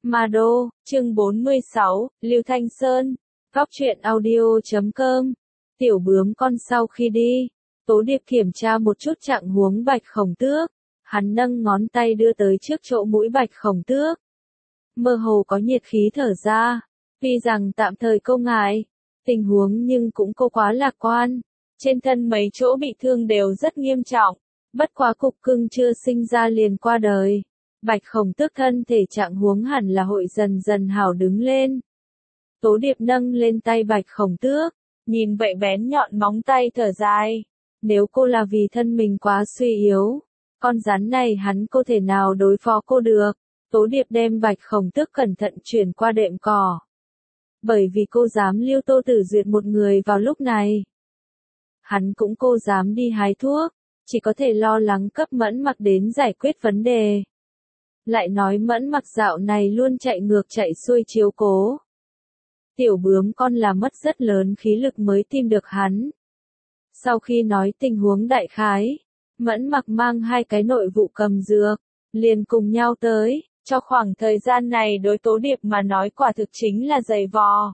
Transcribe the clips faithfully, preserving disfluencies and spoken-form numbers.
Ma Đô, chương bốn mươi sáu, Lưu Thanh Sơn, Góc truyện audio chấm com. Tiểu bướm con sau khi đi, Tố Điệp kiểm tra một chút trạng huống Bạch Khổng Tước, hắn nâng ngón tay đưa tới trước chỗ mũi Bạch Khổng Tước. Mơ hồ có nhiệt khí thở ra, tuy rằng tạm thời cô ngại tình huống nhưng cũng cô quá lạc quan, trên thân mấy chỗ bị thương đều rất nghiêm trọng, bất quá cục cưng chưa sinh ra liền qua đời. Bạch Khổng Tước thân thể trạng huống hẳn là hội dần dần hảo đứng lên. Tố Điệp nâng lên tay Bạch Khổng Tước, nhìn vậy bén nhọn móng tay thở dài. Nếu cô là vì thân mình quá suy yếu, con rắn này hắn có thể nào đối phó cô được. Tố Điệp đem Bạch Khổng Tước cẩn thận chuyển qua đệm cỏ. Bởi vì cô dám lưu Tô Tử Duyệt một người vào lúc này. Hắn cũng cô dám đi hái thuốc, chỉ có thể lo lắng cấp Mẫn Mặc đến giải quyết vấn đề. Lại nói Mẫn Mặc dạo này luôn chạy ngược chạy xuôi chiếu cố. Tiểu bướm con là mất rất lớn khí lực mới tìm được hắn. Sau khi nói tình huống đại khái, Mẫn Mặc mang hai cái nội vụ cầm dược, liền cùng nhau tới, cho khoảng thời gian này đối Tố Điệp mà nói quả thực chính là dày vò.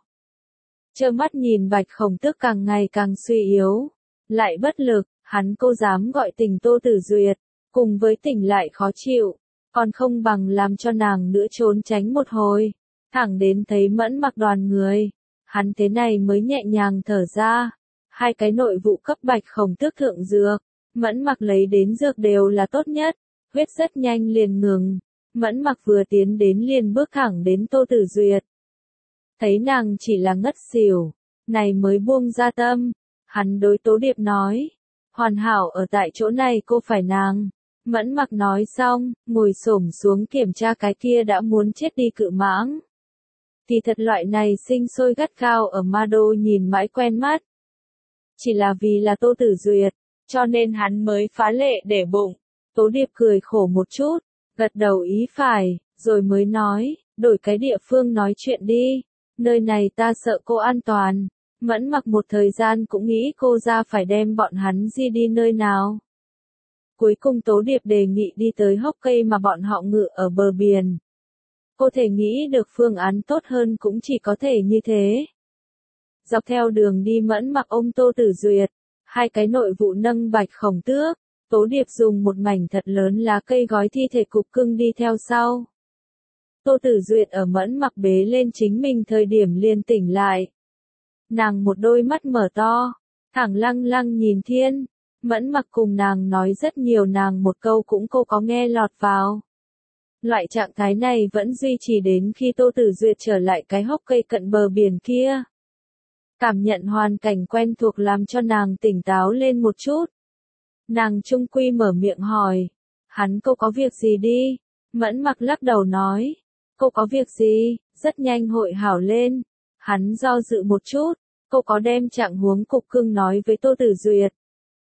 Trơ mắt nhìn Bạch Khổng Tước càng ngày càng suy yếu, lại bất lực, hắn cô dám gọi tỉnh Tô Tử Duyệt, cùng với tỉnh lại khó chịu, còn không bằng làm cho nàng nữa trốn tránh một hồi, thẳng đến thấy Mẫn Mặc đoàn người, hắn thế này mới nhẹ nhàng thở ra. Hai cái nội vụ cấp Bạch Khổng Tước thượng dược, Mẫn Mặc lấy đến dược đều là tốt nhất, huyết rất nhanh liền ngừng. Mẫn Mặc vừa tiến đến liền bước thẳng đến Tô Tử Duyệt. Thấy nàng chỉ là ngất xỉu, này mới buông ra tâm, hắn đối Tố Điệp nói, hoàn hảo ở tại chỗ này cô phải nàng. Mẫn Mặc nói xong, ngồi xổm xuống kiểm tra cái kia đã muốn chết đi cự mãng. Thì thật loại này sinh sôi gắt gao ở Ma Đô nhìn mãi quen mắt. Chỉ là vì là Tô Tử Duyệt, cho nên hắn mới phá lệ để bụng. Tố Điệp cười khổ một chút, gật đầu ý phải, rồi mới nói, đổi cái địa phương nói chuyện đi, nơi này ta sợ cô an toàn. Mẫn Mặc một thời gian cũng nghĩ cô ra phải đem bọn hắn di đi nơi nào. Cuối cùng Tố Điệp đề nghị đi tới hốc cây mà bọn họ ngự ở bờ biển. Cô thể nghĩ được phương án tốt hơn cũng chỉ có thể như thế. Dọc theo đường đi Mẫn Mặc ôm Tô Tử Duyệt, hai cái nội vụ nâng Bạch Khổng Tước, Tố Điệp dùng một mảnh thật lớn lá cây gói thi thể cục cưng đi theo sau. Tô Tử Duyệt ở Mẫn Mặc bế lên chính mình thời điểm liền tỉnh lại. Nàng một đôi mắt mở to, thẳng lăng lăng nhìn thiên, Mẫn Mặc cùng nàng nói rất nhiều, nàng một câu cũng cô có nghe lọt vào. Loại trạng thái này vẫn duy trì đến khi Tô Tử Duyệt trở lại cái hốc cây cận bờ biển kia. Cảm nhận hoàn cảnh quen thuộc làm cho nàng tỉnh táo lên một chút. Nàng trung quy mở miệng hỏi, hắn cô có việc gì đi? Mẫn Mặc lắc đầu nói, cô có việc gì, rất nhanh hội hảo lên. Hắn do dự một chút, cô có đem trạng huống cục cưng nói với Tô Tử Duyệt.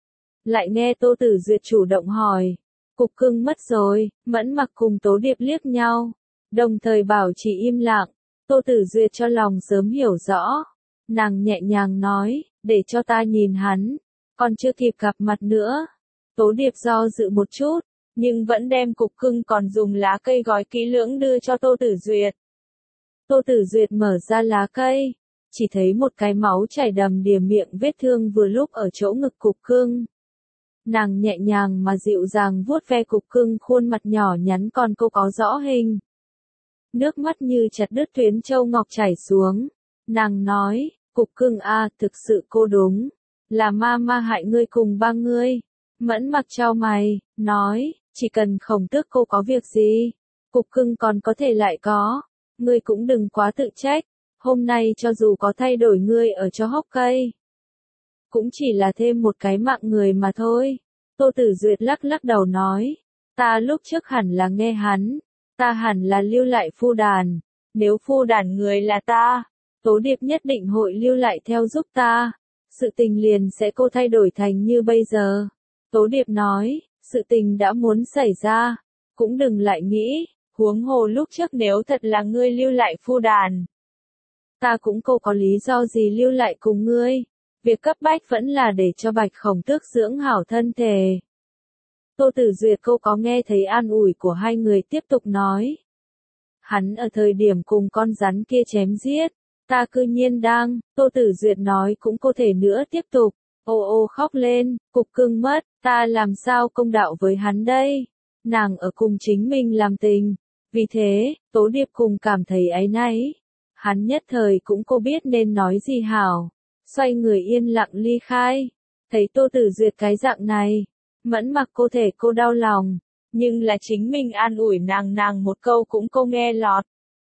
Lại nghe Tô Tử Duyệt chủ động hỏi, cục cưng mất rồi. Mẫn Mặc cùng Tố Điệp liếc nhau, đồng thời bảo trì im lặng. Tô Tử Duyệt cho lòng sớm hiểu rõ, nàng nhẹ nhàng nói, để cho ta nhìn hắn, còn chưa kịp gặp mặt nữa. Tố Điệp do dự một chút, nhưng vẫn đem cục cưng còn dùng lá cây gói kỹ lưỡng đưa cho Tô Tử Duyệt. Tô Tử Duyệt mở ra lá cây, chỉ thấy một cái máu chảy đầm đìa miệng vết thương vừa lúc ở chỗ ngực cục cưng. Nàng nhẹ nhàng mà dịu dàng vuốt ve cục cưng khuôn mặt nhỏ nhắn còn cô có rõ hình. Nước mắt như chặt đứt tuyến châu ngọc chảy xuống. Nàng nói, cục cưng a, thực sự cô đúng, là ma ma hại ngươi cùng ba ngươi. Mẫn Mặc chau mày, nói, chỉ cần Khổng Tước cô có việc gì, cục cưng còn có thể lại có, ngươi cũng đừng quá tự trách, hôm nay cho dù có thay đổi ngươi ở cho hốc cây, cũng chỉ là thêm một cái mạng người mà thôi. Tô Tử Duyệt lắc lắc đầu nói, ta lúc trước hẳn là nghe hắn, ta hẳn là lưu lại phu đàn, nếu phu đàn người là ta, Tố Điệp nhất định hội lưu lại theo giúp ta, sự tình liền sẽ cô thay đổi thành như bây giờ. Tố Điệp nói, sự tình đã muốn xảy ra, cũng đừng lại nghĩ, huống hồ lúc trước nếu thật là ngươi lưu lại phu đàn, ta cũng cô có lý do gì lưu lại cùng ngươi, việc cấp bách vẫn là để cho Bạch Khổng Tước dưỡng hảo thân thể. Tô Tử Duyệt cô có nghe thấy an ủi của hai người tiếp tục nói. Hắn ở thời điểm cùng con rắn kia chém giết, ta cư nhiên đang, Tô Tử Duyệt nói cũng có thể nữa tiếp tục, ô ô khóc lên, cục cưng mất, ta làm sao công đạo với hắn đây, nàng ở cùng chính mình làm tình, vì thế, Tố Điệp cùng cảm thấy áy náy, hắn nhất thời cũng cô biết nên nói gì hảo, xoay người yên lặng ly khai, thấy Tô Tử Duyệt cái dạng này, Mẫn Mặc cô thể cô đau lòng, nhưng là chính mình an ủi nàng nàng một câu cũng cô nghe lọt.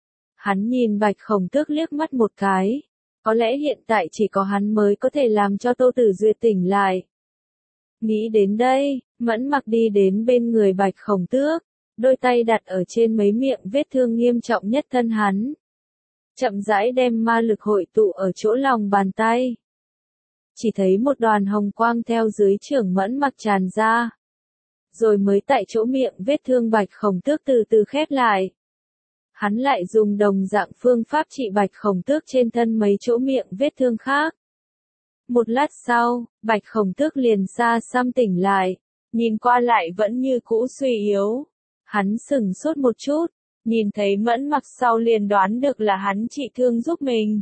Hắn nhìn Bạch Khổng Tước liếc mắt một cái, có lẽ hiện tại chỉ có hắn mới có thể làm cho Tô Tử Duyệt tỉnh lại. Nghĩ đến đây, Mẫn Mặc đi đến bên người Bạch Khổng Tước, đôi tay đặt ở trên mấy miệng vết thương nghiêm trọng nhất thân hắn. Chậm rãi đem ma lực hội tụ ở chỗ lòng bàn tay. Chỉ thấy một đoàn hồng quang theo dưới trưởng Mẫn Mặc tràn ra. Rồi mới tại chỗ miệng vết thương Bạch Khổng Tước từ từ khép lại. Hắn lại dùng đồng dạng phương pháp trị Bạch Khổng Tước trên thân mấy chỗ miệng vết thương khác. Một lát sau, Bạch Khổng Tước liền xa xăm tỉnh lại, nhìn qua lại vẫn như cũ suy yếu. Hắn sững sốt một chút, nhìn thấy Mẫn Mặc sau liền đoán được là hắn trị thương giúp mình.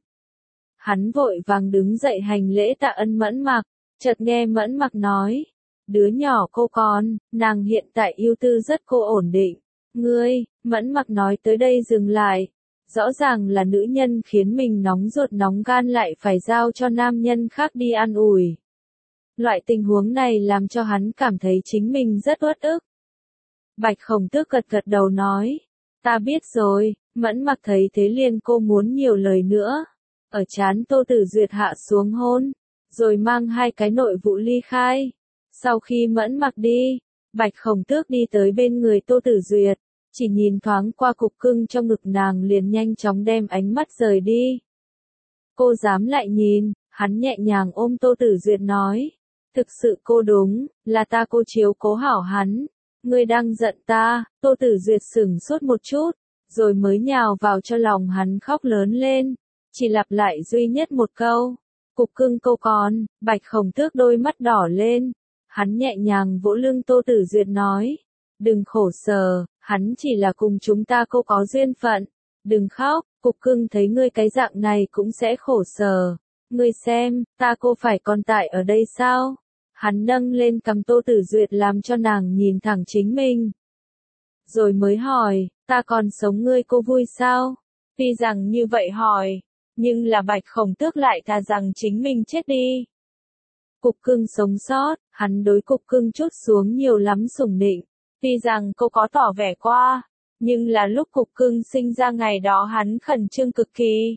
Hắn vội vàng đứng dậy hành lễ tạ ân Mẫn Mặc, chợt nghe Mẫn Mặc nói, đứa nhỏ cô con, nàng hiện tại ưu tư rất cô ổn định. Ngươi, Mẫn Mặc nói tới đây dừng lại, rõ ràng là nữ nhân khiến mình nóng ruột nóng gan lại phải giao cho nam nhân khác đi an ủi. Loại tình huống này làm cho hắn cảm thấy chính mình rất uất ức. Bạch Khổng Tước gật gật đầu nói, ta biết rồi, Mẫn Mặc thấy thế liền cô muốn nhiều lời nữa. Ở trán Tô Tử Duyệt hạ xuống hôn, rồi mang hai cái nội vụ ly khai. Sau khi Mẫn Mặc đi, Bạch Khổng Tước đi tới bên người Tô Tử Duyệt, chỉ nhìn thoáng qua cục cưng trong ngực nàng liền nhanh chóng đem ánh mắt rời đi. Cô dám lại nhìn, hắn nhẹ nhàng ôm Tô Tử Duyệt nói, thực sự cô đúng, là ta cô chiếu cố hảo hắn, ngươi đang giận ta. Tô Tử Duyệt sững sốt một chút, rồi mới nhào vào cho lòng hắn khóc lớn lên, chỉ lặp lại duy nhất một câu, cục cưng cô con. Bạch Khổng Tước đôi mắt đỏ lên, hắn nhẹ nhàng vỗ lưng Tô Tử Duyệt nói, đừng khổ sở, hắn chỉ là cùng chúng ta cô có duyên phận, đừng khóc, cục cưng thấy ngươi cái dạng này cũng sẽ khổ sở, ngươi xem, ta cô phải còn tại ở đây sao? Hắn nâng lên cầm Tô Tử Duyệt làm cho nàng nhìn thẳng chính mình. Rồi mới hỏi, ta còn sống ngươi cô vui sao? Tuy rằng như vậy hỏi, nhưng là Bạch Khổng Tước lại thà rằng chính mình chết đi. Cục cưng sống sót, hắn đối cục cưng chút xuống nhiều lắm sủng nịnh. Tuy rằng cô có tỏ vẻ qua, nhưng là lúc cục cưng sinh ra ngày đó hắn khẩn trương cực kỳ.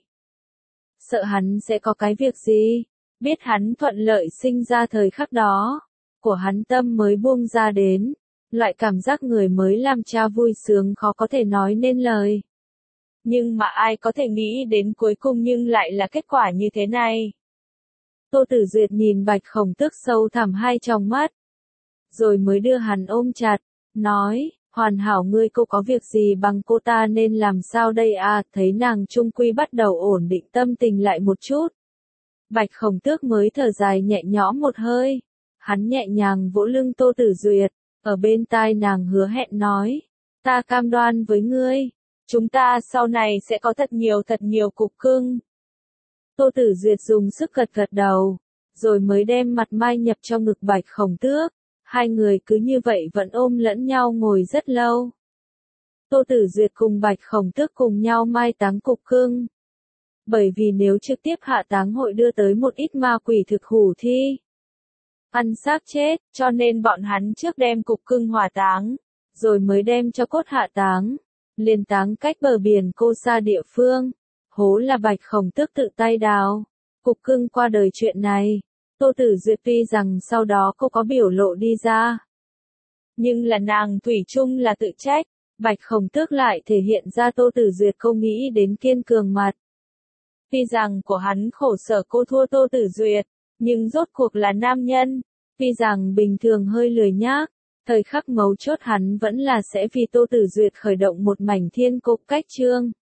Sợ hắn sẽ có cái việc gì, biết hắn thuận lợi sinh ra thời khắc đó, của hắn tâm mới buông ra đến, loại cảm giác người mới làm cha vui sướng khó có thể nói nên lời. Nhưng mà ai có thể nghĩ đến cuối cùng nhưng lại là kết quả như thế này. Tô Tử Duyệt nhìn Bạch Khổng Tước sâu thẳm hai tròng mắt, rồi mới đưa hắn ôm chặt, nói, hoàn hảo ngươi cô có việc gì bằng cô ta nên làm sao đây à, thấy nàng trung quy bắt đầu ổn định tâm tình lại một chút. Bạch Khổng Tước mới thở dài nhẹ nhõm một hơi, hắn nhẹ nhàng vỗ lưng Tô Tử Duyệt, ở bên tai nàng hứa hẹn nói, ta cam đoan với ngươi, chúng ta sau này sẽ có thật nhiều thật nhiều cục cưng. Tô Tử Duyệt dùng sức gật gật đầu, rồi mới đem mặt mai nhập trong ngực Bạch Khổng Tước. Hai người cứ như vậy vẫn ôm lẫn nhau ngồi rất lâu. Tô Tử Duyệt cùng Bạch Khổng Tước cùng nhau mai táng cục cưng. Bởi vì nếu trực tiếp hạ táng hội đưa tới một ít ma quỷ thực hủ thi. Ăn xác chết, cho nên bọn hắn trước đem cục cưng hỏa táng, rồi mới đem cho cốt hạ táng. Liền táng cách bờ biển cô xa địa phương. Hố là Bạch Khổng Tước tự tay đào. Cục cưng qua đời chuyện này. Tô Tử Duyệt tuy rằng sau đó cô có biểu lộ đi ra. Nhưng là nàng thủy chung là tự trách, Bạch Khổng Tước lại thể hiện ra Tô Tử Duyệt không nghĩ đến kiên cường mặt. Tuy rằng của hắn khổ sở cô thua Tô Tử Duyệt, nhưng rốt cuộc là nam nhân, tuy rằng bình thường hơi lười nhác, thời khắc mấu chốt hắn vẫn là sẽ vì Tô Tử Duyệt khởi động một mảnh thiên cục cách trương.